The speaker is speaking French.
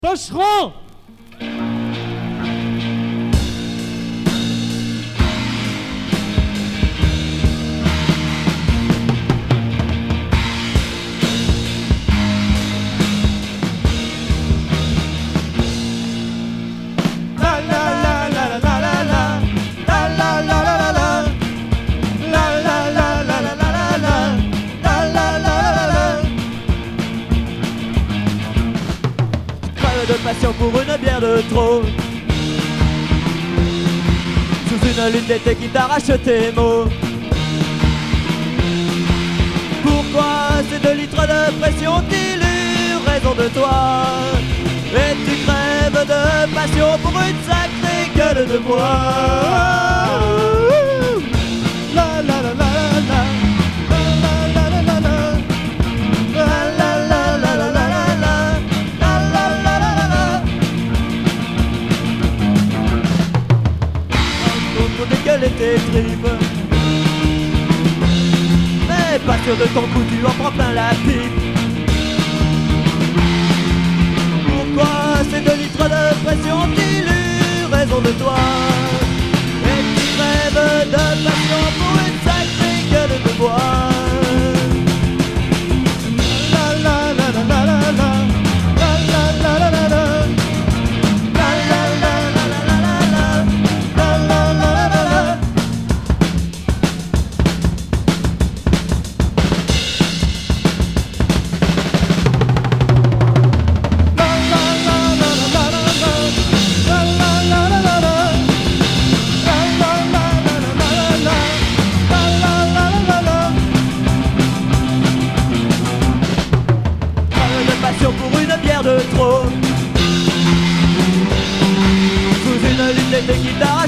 Pocheron. De passion pour une bière de trop. Sous une lune d'été qui t'arrache tes mots. Pourquoi ces 2 litres de pression diluent raison de toi? Et tu crèves de passion pour une sacrée gueule de bois. La la la la la. Dégueuler tes tripes, mais pas sûr de ton coup, tu en prends plein la pipe. Pourquoi ces 2 litres de pression diluent raison de toi? Et tu rêves de passion pour une sacrée gueule de bois. La la la la la la la. Pour une bière de trop. Sous une lune d'été qui t'arrache